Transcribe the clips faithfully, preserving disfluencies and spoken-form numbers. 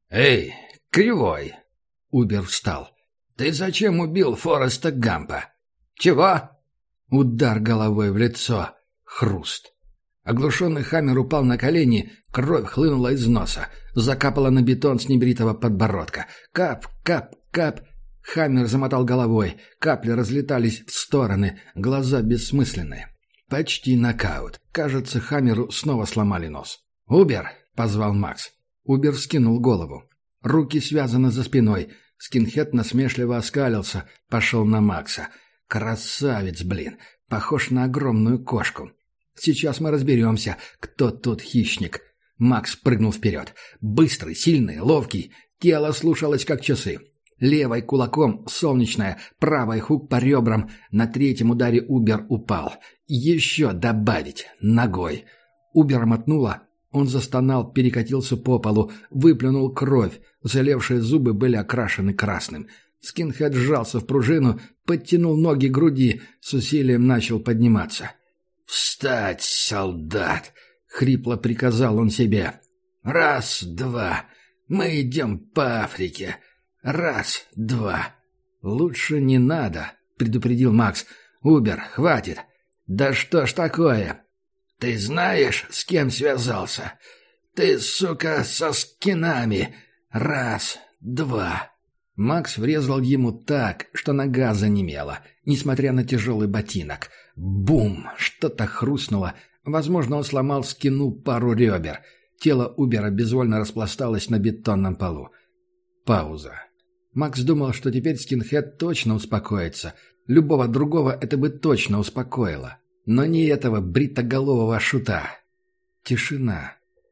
«Эй, кривой!» Убер встал. «Ты зачем убил Фореста Гампа?» «Чего?» Удар головой в лицо. Хруст. Оглушенный Хаммер упал на колени, кровь хлынула из носа, закапала на бетон с небритого подбородка. Кап, кап, кап. Хаммер замотал головой, капли разлетались в стороны, глаза бессмысленные. Почти нокаут. Кажется, Хаммеру снова сломали нос. «Убер!» — позвал Макс. Убер вскинул голову. Руки связаны за спиной. Скинхед насмешливо оскалился, пошел на Макса. «Красавец, блин! Похож на огромную кошку. Сейчас мы разберемся, кто тут хищник». Макс прыгнул вперед. Быстрый, сильный, ловкий. Тело слушалось, как часы. Левой кулаком солнечная, правой хук по ребрам. На третьем ударе Убер упал. Еще добавить. Ногой. Убер мотнуло. Он застонал, перекатился по полу, выплюнул кровь. Залевшие зубы были окрашены красным. Скинхед сжался в пружину, подтянул ноги к груди, с усилием начал подниматься. «Встать, солдат!» — хрипло приказал он себе. «Раз, два. Мы идем по Африке. Раз, два». «Лучше не надо», — предупредил Макс. «Убер, хватит». «Да что ж такое?» «Ты знаешь, с кем связался? Ты, сука, со скинами. Раз, два». Макс врезал ему так, что нога занемела, несмотря на тяжелый ботинок. Бум! Что-то хрустнуло. Возможно, он сломал скину пару ребер. Тело Убера безвольно распласталось на бетонном полу. Пауза. Макс думал, что теперь скинхед точно успокоится. Любого другого это бы точно успокоило. Но не этого бритоголового шута. Тишина.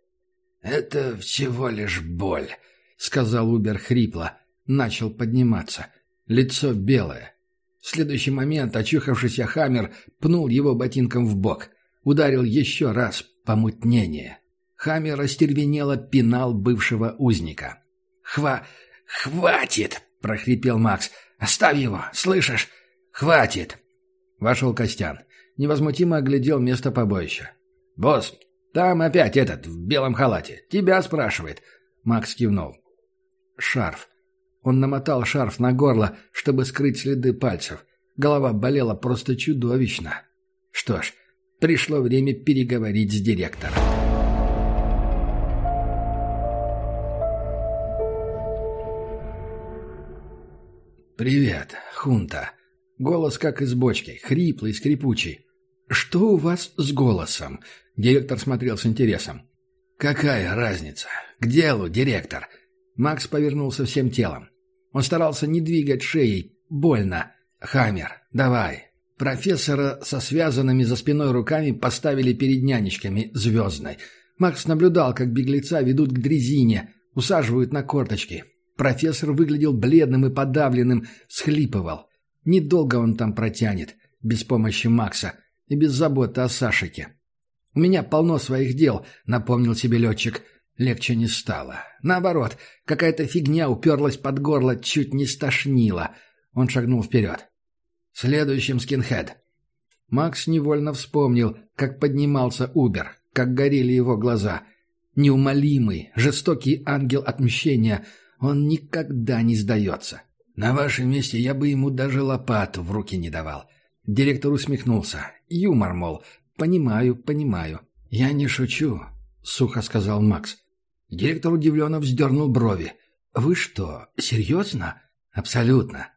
«Это всего лишь боль», — сказал Убер хрипло. Начал подниматься. Лицо белое. В следующий момент очухавшийся Хаммер пнул его ботинком в бок. Ударил еще раз. Помутнение. Хаммер остервенело пинал бывшего узника. «Хва... хватит!» — прохрипел Макс. «Оставь его! Слышишь? Хватит!» Вошел Костян. Невозмутимо оглядел место побоища. «Босс, там опять этот, в белом халате. Тебя спрашивает». Макс кивнул. «Шарф». Он намотал шарф на горло, чтобы скрыть следы пальцев. Голова болела просто чудовищно. Что ж, пришло время переговорить с директором. «Привет, Хунта». Голос как из бочки, хриплый, скрипучий. «Что у вас с голосом?» Директор смотрел с интересом. «Какая разница? К делу, директор». Макс повернулся всем телом. Он старался не двигать шеей. Больно. «Хаммер, давай». Профессора со связанными за спиной руками поставили перед нянечками Звездной. Макс наблюдал, как беглеца ведут к дрезине, усаживают на корточки. Профессор выглядел бледным и подавленным, схлипывал. Недолго он там протянет, без помощи Макса и без заботы о Сашике. «У меня полно своих дел», — напомнил себе летчик. Легче не стало. Наоборот, какая-то фигня уперлась под горло, чуть не стошнило. Он шагнул вперед. «Следующим скинхед». Макс невольно вспомнил, как поднимался Убер, как горели его глаза. Неумолимый, жестокий ангел отмщения. Он никогда не сдается. «На вашем месте я бы ему даже лопату в руки не давал». Директор усмехнулся. Юмор, мол. «Понимаю, понимаю». «Я не шучу», — сухо сказал Макс. Директор удивленно вздернул брови. «Вы что, серьезно?» «Абсолютно.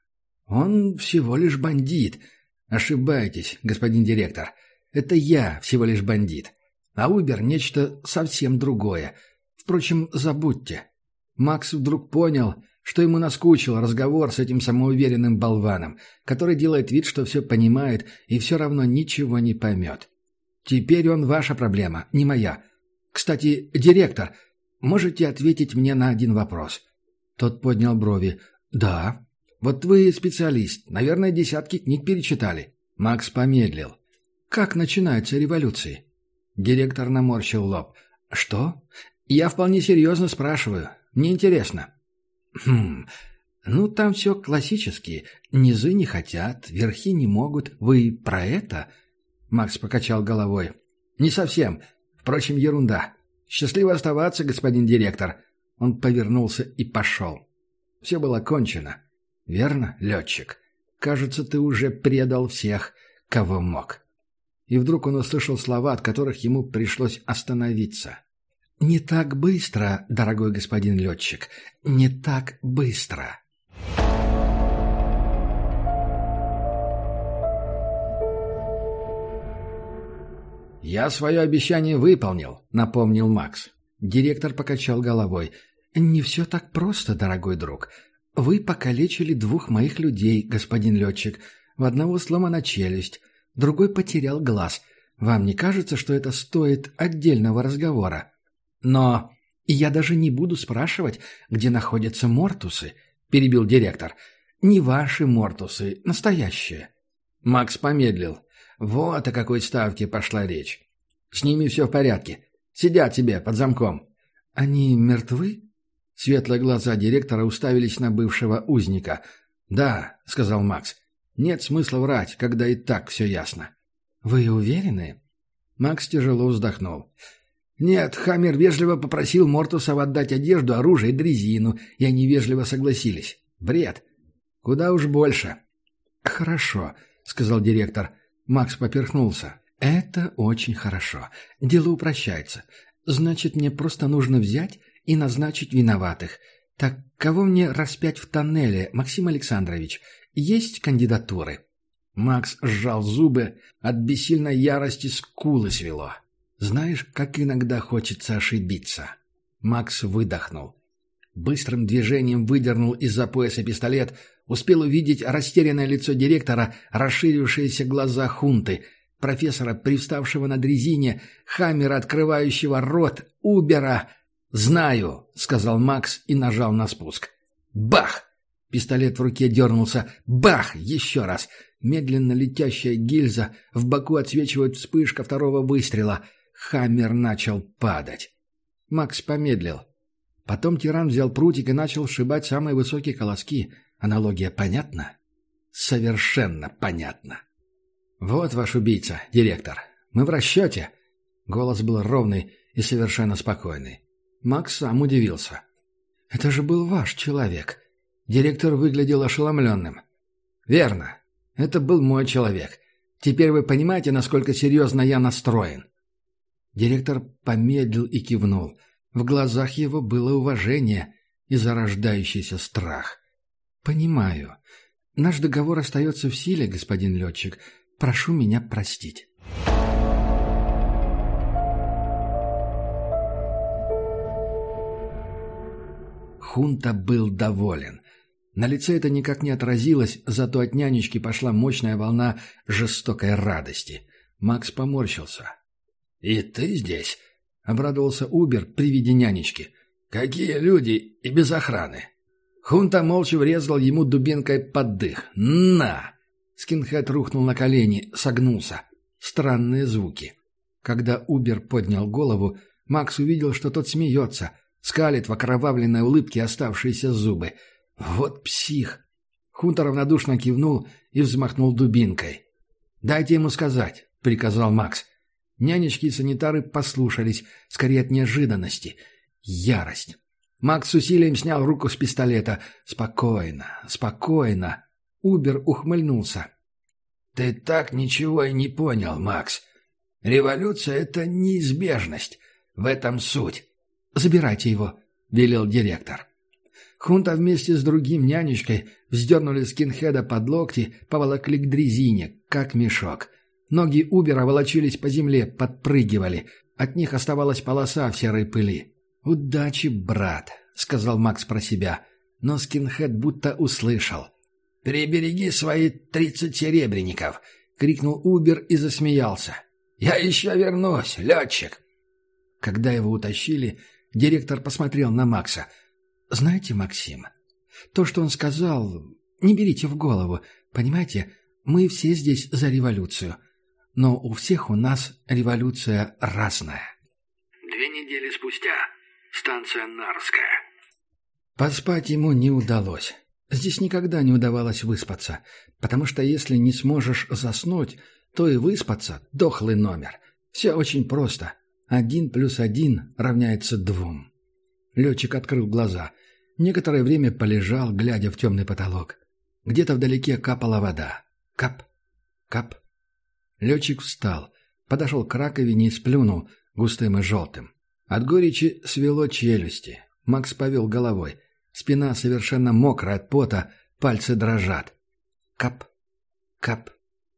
Он всего лишь бандит». «Ошибаетесь, господин директор. Это я всего лишь бандит. А Убер — нечто совсем другое. Впрочем, забудьте». Макс вдруг понял, что ему наскучил разговор с этим самоуверенным болваном, который делает вид, что все понимает и все равно ничего не поймет. «Теперь он ваша проблема, не моя. Кстати, директор, можете ответить мне на один вопрос?» Тот поднял брови. «Да. Вот вы специалист. Наверное, десятки книг перечитали». Макс помедлил. «Как начинаются революции?» Директор наморщил лоб. «Что? Я вполне серьезно спрашиваю. Мне интересно». «Хм... Ну, там все классически. Низы не хотят, верхи не могут. Вы про это?» Макс покачал головой. «Не совсем. Впрочем, ерунда. Счастливо оставаться, господин директор». Он повернулся и пошел. Все было кончено. Верно, летчик? Кажется, ты уже предал всех, кого мог. И вдруг он услышал слова, от которых ему пришлось остановиться. «Не так быстро, дорогой господин летчик, не так быстро». «Я свое обещание выполнил», — напомнил Макс. Директор покачал головой. «Не все так просто, дорогой друг. Вы покалечили двух моих людей, господин летчик. В одного сломана челюсть, другой потерял глаз. Вам не кажется, что это стоит отдельного разговора? Но я даже не буду спрашивать, где находятся мортусы», — перебил директор. «Не ваши мортусы, настоящие». Макс помедлил. Вот о какой ставке пошла речь. «С ними все в порядке. Сидят себе под замком». «Они мертвы?» Светлые глаза директора уставились на бывшего узника. «Да», — сказал Макс. «Нет смысла врать, когда и так все ясно». «Вы уверены?» Макс тяжело вздохнул. «Нет, Хаммер вежливо попросил Мортусов отдать одежду, оружие и дрезину, и они вежливо согласились. Бред. Куда уж больше». «Хорошо», — сказал директор. Макс поперхнулся. «Это очень хорошо. Дело упрощается. Значит, мне просто нужно взять и назначить виноватых. Так кого мне распять в тоннеле, Максим Александрович? Есть кандидатуры?» Макс сжал зубы, от бессильной ярости скулы свело. «Знаешь, как иногда хочется ошибиться?» Макс выдохнул. Быстрым движением выдернул из-за пояса пистолет, успел увидеть растерянное лицо директора, расширившиеся глаза Хунты, профессора, привставшего на дрезине, Хаммера, открывающего рот, Убера. «Знаю», — сказал Макс и нажал на спуск. Бах! Пистолет в руке дернулся. Бах! Еще раз. Медленно летящая гильза, в боку отсвечивает вспышка второго выстрела. Хаммер начал падать. Макс помедлил. Потом тиран взял прутик и начал сшибать самые высокие колоски. Аналогия понятна? Совершенно понятна. «Вот ваш убийца, директор. Мы в расчете». Голос был ровный и совершенно спокойный. Макс сам удивился. «Это же был ваш человек». Директор выглядел ошеломленным. «Верно. Это был мой человек. Теперь вы понимаете, насколько серьезно я настроен?» Директор помедлил и кивнул. В глазах его было уважение и зарождающийся страх. «Понимаю. Наш договор остается в силе, господин летчик. Прошу меня простить». Хунта был доволен. На лице это никак не отразилось, зато от нянечки пошла мощная волна жестокой радости. Макс поморщился. «И ты здесь?» — обрадовался Убер при виде нянечки. «Какие люди и без охраны!» Хунта молча врезал ему дубинкой под дых. «На!» Скинхед рухнул на колени, согнулся. Странные звуки. Когда Убер поднял голову, Макс увидел, что тот смеется, скалит в окровавленной улыбке оставшиеся зубы. «Вот псих!» Хунта равнодушно кивнул и взмахнул дубинкой. «Дайте ему сказать», — приказал Макс. Нянечки и санитары послушались, скорее от неожиданности. Ярость. Макс с усилием снял руку с пистолета. «Спокойно, спокойно». Убер ухмыльнулся. «Ты так ничего и не понял, Макс. Революция — это неизбежность. В этом суть». «Забирайте его», — велел директор. Хунта вместе с другим нянечкой вздернули скинхеда под локти, поволокли к дрезине, как мешок. Ноги Убера волочились по земле, подпрыгивали. От них оставалась полоса в серой пыли. «Удачи, брат», — сказал Макс про себя. Но скинхед будто услышал. «Прибереги свои тридцать серебряников!» — крикнул Убер и засмеялся. «Я еще вернусь, летчик!» Когда его утащили, директор посмотрел на Макса. «Знаете, Максим, то, что он сказал, не берите в голову. Понимаете, мы все здесь за революцию. Но у всех у нас революция разная». Две недели спустя. Станция Нарская. Поспать ему не удалось. Здесь никогда не удавалось выспаться, потому что если не сможешь заснуть, то и выспаться – дохлый номер. Все очень просто. Один плюс один равняется двум. Летчик открыл глаза. Некоторое время полежал, глядя в темный потолок. Где-то вдалеке капала вода. Кап, кап. Летчик встал, подошел к раковине и сплюнул густым и желтым. От горечи свело челюсти. Макс повел головой. Спина совершенно мокрая от пота, пальцы дрожат. Кап, кап.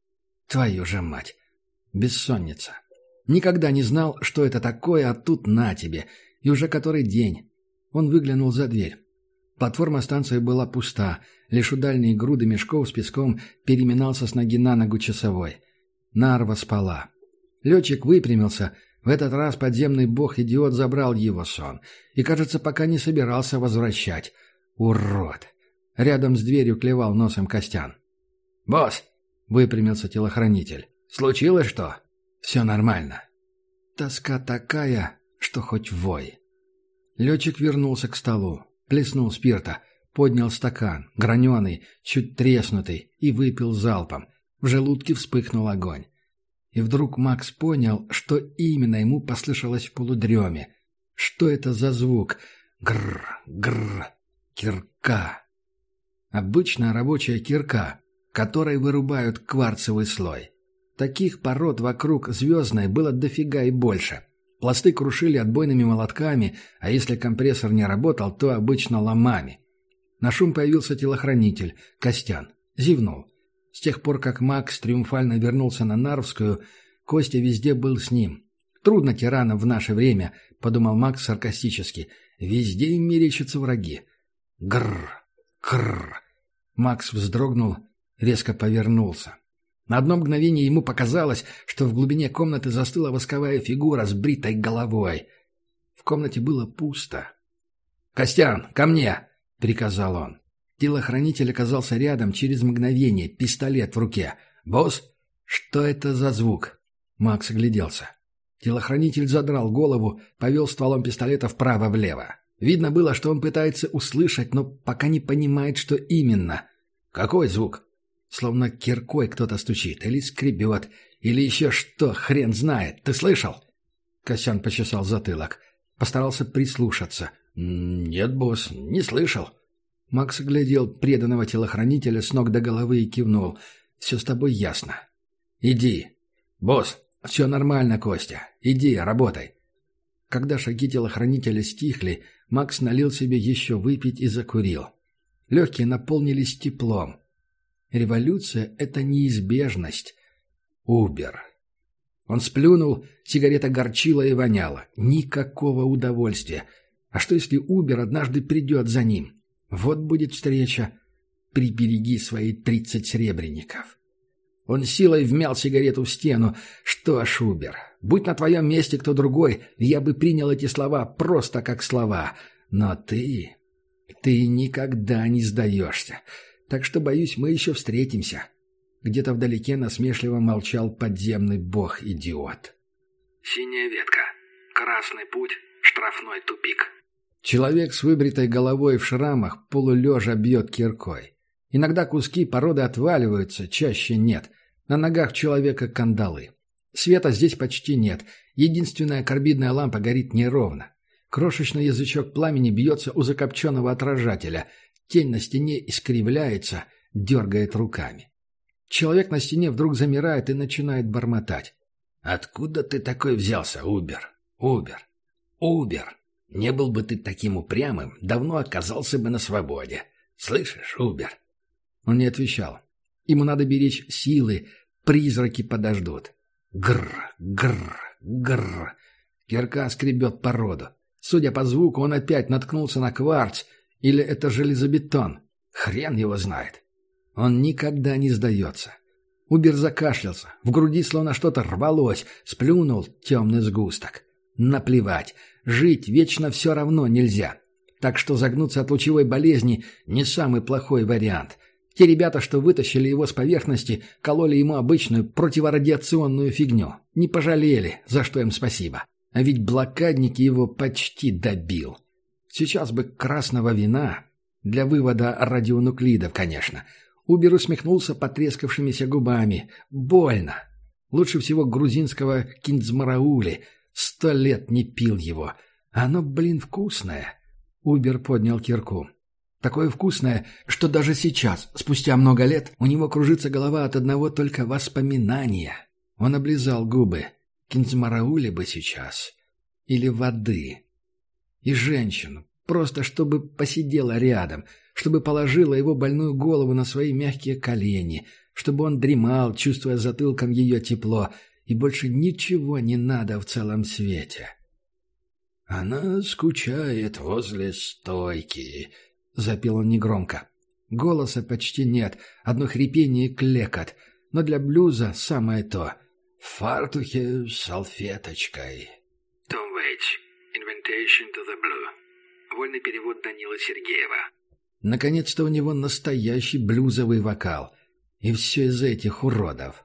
Твою же мать! Бессонница. Никогда не знал, что это такое, а тут на тебе. И уже который день. Он выглянул за дверь. Платформа станции была пуста. Лишь у дальней груды мешков с песком переминался с ноги на ногу часовой. Нарва спала. Летчик выпрямился. В этот раз подземный бог-идиот забрал его сон. И, кажется, пока не собирался возвращать. Урод! Рядом с дверью клевал носом Костян. «Босс!» — выпрямился телохранитель. «Случилось что?» «Все нормально». Тоска такая, что хоть вой. Летчик вернулся к столу, плеснул спирта, поднял стакан, граненый, чуть треснутый, и выпил залпом. В желудке вспыхнул огонь. И вдруг Макс понял, что именно ему послышалось в полудреме. Что это за звук? Гррр, гррр, кирка. Обычная рабочая кирка, которой вырубают кварцевый слой. Таких пород вокруг Звездной было дофига и больше. Пласты крушили отбойными молотками, а если компрессор не работал, то обычно ломами. На шум появился телохранитель, Костян. Зевнул. С тех пор, как Макс триумфально вернулся на Нарвскую, Костя везде был с ним. «Трудно тиранам в наше время», — подумал Макс саркастически. «Везде им мерещатся враги». Гррр, кррр. Макс вздрогнул, резко повернулся. На одно мгновение ему показалось, что в глубине комнаты застыла восковая фигура с бритой головой. В комнате было пусто. «Костян, ко мне!» — приказал он. Телохранитель оказался рядом через мгновение, пистолет в руке. «Босс, что это за звук?» Макс огляделся. Телохранитель задрал голову, повел стволом пистолета вправо-влево. Видно было, что он пытается услышать, но пока не понимает, что именно. «Какой звук?» Словно киркой кто-то стучит, или скребет, или еще что, хрен знает. Ты слышал? Костян почесал затылок. Постарался прислушаться. «Нет, босс, не слышал». Макс глядел преданного телохранителя с ног до головы и кивнул. «Все с тобой ясно. Иди». «Босс, все нормально, Костя. Иди, работай». Когда шаги телохранителя стихли, Макс налил себе еще выпить и закурил. Легкие наполнились теплом. Революция — это неизбежность. Убер. Он сплюнул, сигарета горчила и воняла. Никакого удовольствия. А что, если Убер однажды придет за ним? Вот будет встреча. Прибереги свои тридцать серебряников. Он силой вмял сигарету в стену. Что ж, Убер, будь на твоем месте кто другой, я бы принял эти слова просто как слова. Но ты... ты никогда не сдаешься. Так что, боюсь, мы еще встретимся. Где-то вдалеке насмешливо молчал подземный бог-идиот. Синяя ветка. Красный путь. Штрафной тупик. Человек с выбритой головой в шрамах полулежа бьет киркой. Иногда куски породы отваливаются, чаще нет. На ногах человека кандалы. Света здесь почти нет. Единственная карбидная лампа горит неровно. Крошечный язычок пламени бьется у закопченного отражателя. Тень на стене искривляется, дергает руками. Человек на стене вдруг замирает и начинает бормотать. «Откуда ты такой взялся, Убер? Убер? Убер? Не был бы ты таким упрямым, давно оказался бы на свободе. Слышишь, Убер?» Он не отвечал. Ему надо беречь силы, призраки подождут. Гррр, гррр, гррр. Кирка скребет породу. Судя по звуку, он опять наткнулся на кварц, или это железобетон. Хрен его знает. Он никогда не сдается. Убер закашлялся. В груди словно что-то рвалось. Сплюнул темный сгусток. Наплевать. Жить вечно все равно нельзя. Так что загнуться от лучевой болезни не самый плохой вариант. Те ребята, что вытащили его с поверхности, кололи ему обычную противорадиационную фигню. Не пожалели, за что им спасибо. А ведь блокадник его почти добил. Сейчас бы красного вина. Для вывода радионуклидов, конечно. Убер усмехнулся потрескавшимися губами. Больно. Лучше всего грузинского киндзмараули. Сто лет не пил его. Оно, блин, вкусное. Убер поднял кирку. Такое вкусное, что даже сейчас, спустя много лет, у него кружится голова от одного только воспоминания. Он облизал губы. Кинзмараули бы сейчас. Или воды. И женщину. Просто чтобы посидела рядом. Чтобы положила его больную голову на свои мягкие колени. Чтобы он дремал, чувствуя затылком ее тепло. И больше ничего не надо в целом свете. «Она скучает возле стойки», — запел он негромко. Голоса почти нет, одно хрипение и клекот. Но для блюза самое то. В фартухе с салфеточкой. Том Вейтс. Invitation to the Blue. Вольный перевод Данила Сергеева. Наконец-то у него настоящий блюзовый вокал. И все из этих уродов.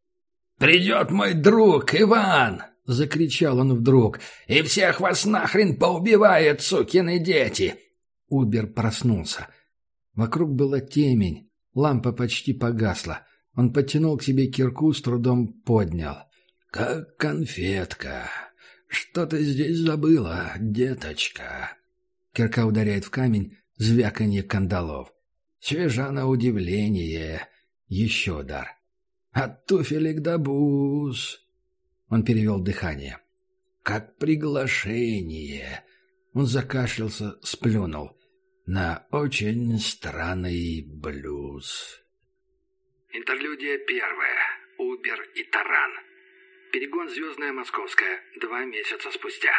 «Придет мой друг Иван!» — закричал он вдруг. «И всех вас нахрен поубивает, сукины дети!» Убер проснулся. Вокруг была темень. Лампа почти погасла. Он подтянул к себе кирку, с трудом поднял. «Как конфетка. Что ты здесь забыла, деточка?» Кирка ударяет в камень, звяканье кандалов. Свежа на удивление. Еще удар. «От туфелек до бус!» Он перевел дыхание. «Как приглашение!» Он закашлялся, сплюнул. «На очень странный блюз». Интерлюдия первая. Убер и Таран. Перегон «Звездная Московская». Два месяца спустя.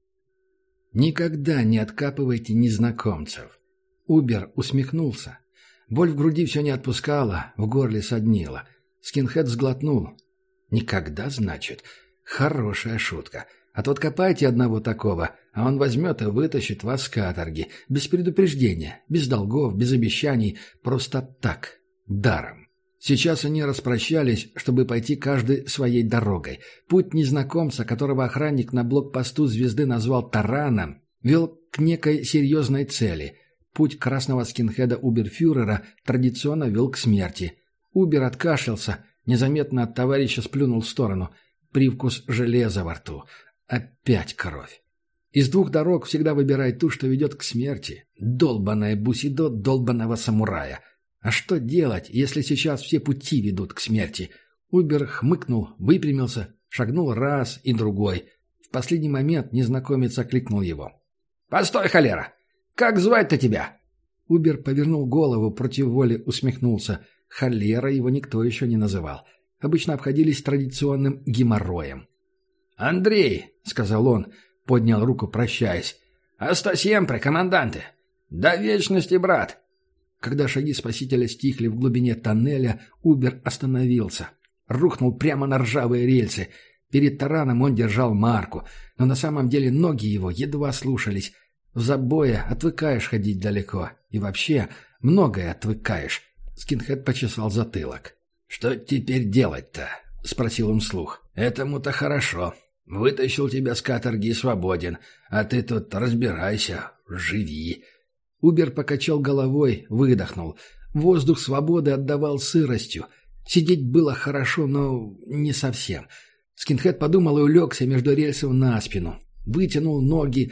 «Никогда не откапывайте незнакомцев». Убер усмехнулся. Боль в груди все не отпускала, в горле соднила. Скинхед сглотнул. «Никогда, значит? Хорошая шутка. А то откопайте одного такого, а он возьмет и вытащит вас с каторги. Без предупреждения, без долгов, без обещаний. Просто так. Даром». Сейчас они распрощались, чтобы пойти каждый своей дорогой. Путь незнакомца, которого охранник на блокпосту звезды назвал Тараном, вел к некой серьезной цели. Путь красного скинхеда Уберфюрера традиционно вел к смерти. Убер откашлялся, незаметно от товарища сплюнул в сторону. Привкус железа во рту. Опять кровь. Из двух дорог всегда выбирай ту, что ведет к смерти. Долбаное бусидо долбаного самурая. А что делать, если сейчас все пути ведут к смерти? Убер хмыкнул, выпрямился, шагнул раз и другой. В последний момент незнакомец окликнул его. «Постой, холера! Как звать-то тебя?» Убер повернул голову, против воли усмехнулся. Холера его никто еще не называл. Обычно обходились традиционным геморроем. «Андрей», — сказал он, поднял руку, прощаясь. «Аста сьемпре, команданте! До вечности, брат!» Когда шаги спасителя стихли в глубине тоннеля, Убер остановился. Рухнул прямо на ржавые рельсы. Перед тараном он держал марку, но на самом деле ноги его едва слушались. В забое отвыкаешь ходить далеко. И вообще, многое отвыкаешь. Скинхед почесал затылок. «Что теперь делать-то?» — спросил он вслух. «Этому-то хорошо. Вытащил тебя с каторги и свободен. А ты тут разбирайся, живи». Убер покачал головой, выдохнул. Воздух свободы отдавал сыростью. Сидеть было хорошо, но не совсем. Скинхед подумал и улегся между рельсов на спину. Вытянул ноги.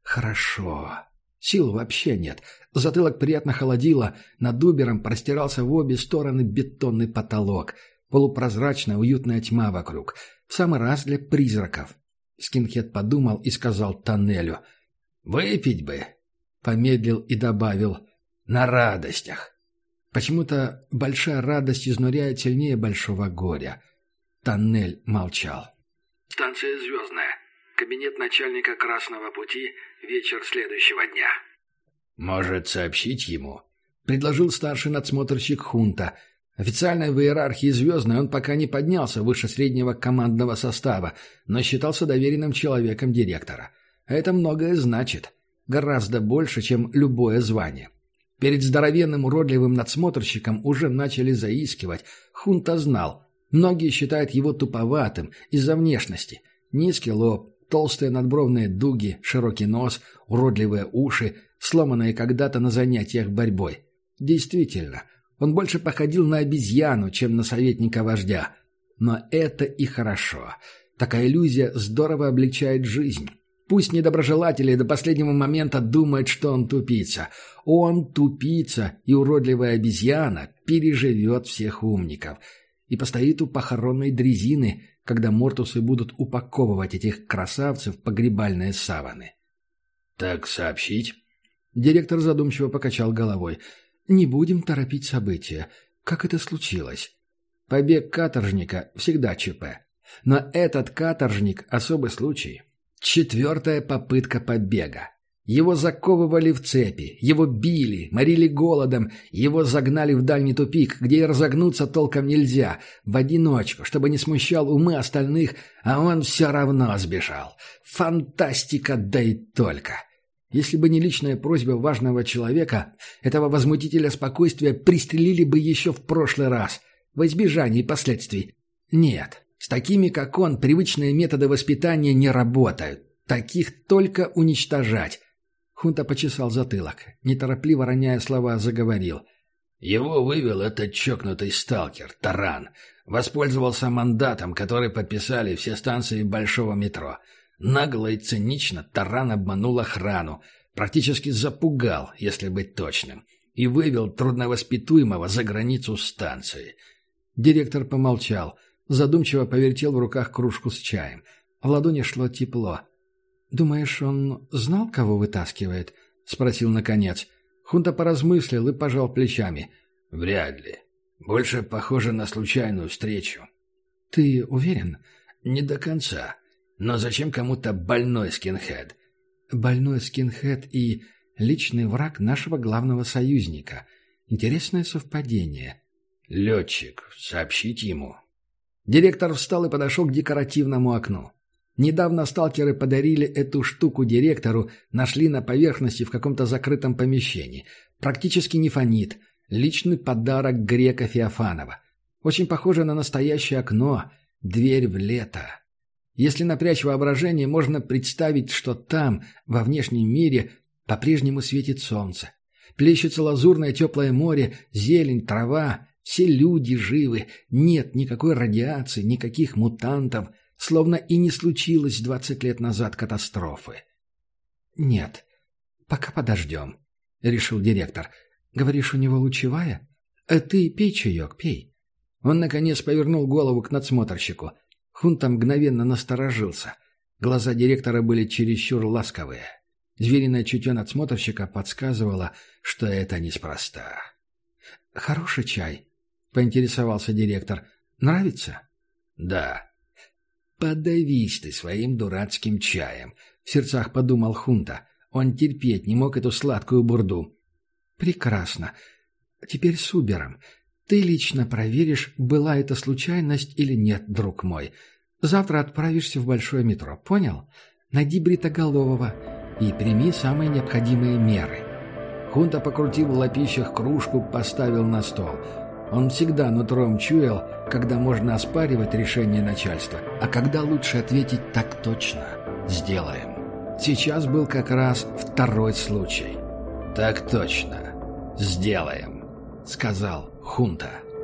Хорошо. Сил вообще нет. Затылок приятно холодило. Над Убером простирался в обе стороны бетонный потолок. Полупрозрачная уютная тьма вокруг. В самый раз для призраков. Скинхед подумал и сказал тоннелю. «Выпить бы». Помедлил и добавил «на радостях». Почему-то большая радость изнуряет сильнее большого горя. Тоннель молчал. Станция «Звездная». Кабинет начальника Красного пути. Вечер следующего дня. «Может, сообщить ему?» — предложил старший надсмотрщик Хунта. Официально в иерархии «Звездной» он пока не поднялся выше среднего командного состава, но считался доверенным человеком директора. А это многое значит. Гораздо больше, чем любое звание. Перед здоровенным уродливым надсмотрщиком уже начали заискивать. Хунта знал. Многие считают его туповатым из-за внешности. Низкий лоб, толстые надбровные дуги, широкий нос, уродливые уши, сломанные когда-то на занятиях борьбой. Действительно, он больше походил на обезьяну, чем на советника вождя. Но это и хорошо. Такая иллюзия здорово облегчает жизнь. Пусть недоброжелатели до последнего момента думают, что он тупица. Он тупица, и уродливая обезьяна переживет всех умников. И постоит у похоронной дрезины, когда мортусы будут упаковывать этих красавцев в погребальные саваны. «Так сообщить?» Директор задумчиво покачал головой. «Не будем торопить события. Как это случилось? Побег каторжника всегда ЧП. Но этот каторжник – особый случай. Четвертая попытка побега. Его заковывали в цепи, его били, морили голодом, его загнали в дальний тупик, где и разогнуться толком нельзя, в одиночку, чтобы не смущал умы остальных, а он все равно сбежал. Фантастика, да и только. Если бы не личная просьба важного человека, этого возмутителя спокойствия пристрелили бы еще в прошлый раз, во избежание последствий. Нет, с такими, как он, привычные методы воспитания не работают. Таких только уничтожать. Хунта почесал затылок, неторопливо роняя слова, заговорил. Его вывел этот чокнутый сталкер, Таран. Воспользовался мандатом, который подписали все станции большого метро. Нагло и цинично Таран обманул охрану, практически запугал, если быть точным, и вывел трудновоспитуемого за границу станции. Директор помолчал, задумчиво повертел в руках кружку с чаем. В ладони шло тепло. «Думаешь, он знал, кого вытаскивает?» — спросил наконец. Хунта поразмыслил и пожал плечами. «Вряд ли. Больше похоже на случайную встречу». «Ты уверен?» «Не до конца. Но зачем кому-то больной скинхед?» «Больной скинхед и личный враг нашего главного союзника. Интересное совпадение». «Летчик. Сообщить ему». Директор встал и подошел к декоративному окну. Недавно сталкеры подарили эту штуку директору, нашли на поверхности в каком-то закрытом помещении. Практически не фонит. Личный подарок грека Феофанова. Очень похоже на настоящее окно. Дверь в лето. Если напрячь воображение, можно представить, что там, во внешнем мире, по-прежнему светит солнце. Плещется лазурное теплое море, зелень, трава. Все люди живы. Нет никакой радиации, никаких мутантов. Словно и не случилось двадцать лет назад катастрофы. «Нет, пока подождем», — решил директор. «Говоришь, у него лучевая? А ты пей чаек, пей». Он, наконец, повернул голову к надсмотрщику. Хунта мгновенно насторожился. Глаза директора были чересчур ласковые. Звериное чутье надсмотрщика подсказывало, что это неспроста. «Хороший чай», — поинтересовался директор. «Нравится?» «Да». «Подавись ты своим дурацким чаем», — в сердцах подумал Хунта. Он терпеть не мог эту сладкую бурду. «Прекрасно. Теперь с Убером. Ты лично проверишь, была это случайность или нет, друг мой. Завтра отправишься в большое метро, понял? Найди бритоголового и прими самые необходимые меры». Хунта покрутил в лапищах кружку, поставил на стол. Он всегда нутром чуял, когда можно оспаривать решение начальства, а когда лучше ответить «так точно, сделаем». Сейчас был как раз второй случай. «Так точно, сделаем», — сказал Хунта.